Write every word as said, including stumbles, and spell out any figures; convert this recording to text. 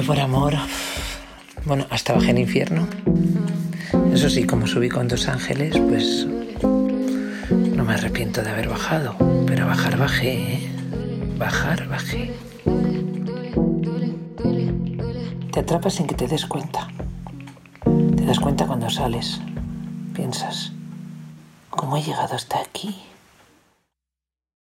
Yo por amor, bueno, hasta bajé al infierno. Eso sí, como subí con dos ángeles, pues no me arrepiento de haber bajado. Pero bajar bajé, ¿eh? Bajar bajé. Te atrapas sin que te des cuenta. Te das cuenta cuando sales. Piensas, ¿cómo he llegado hasta aquí?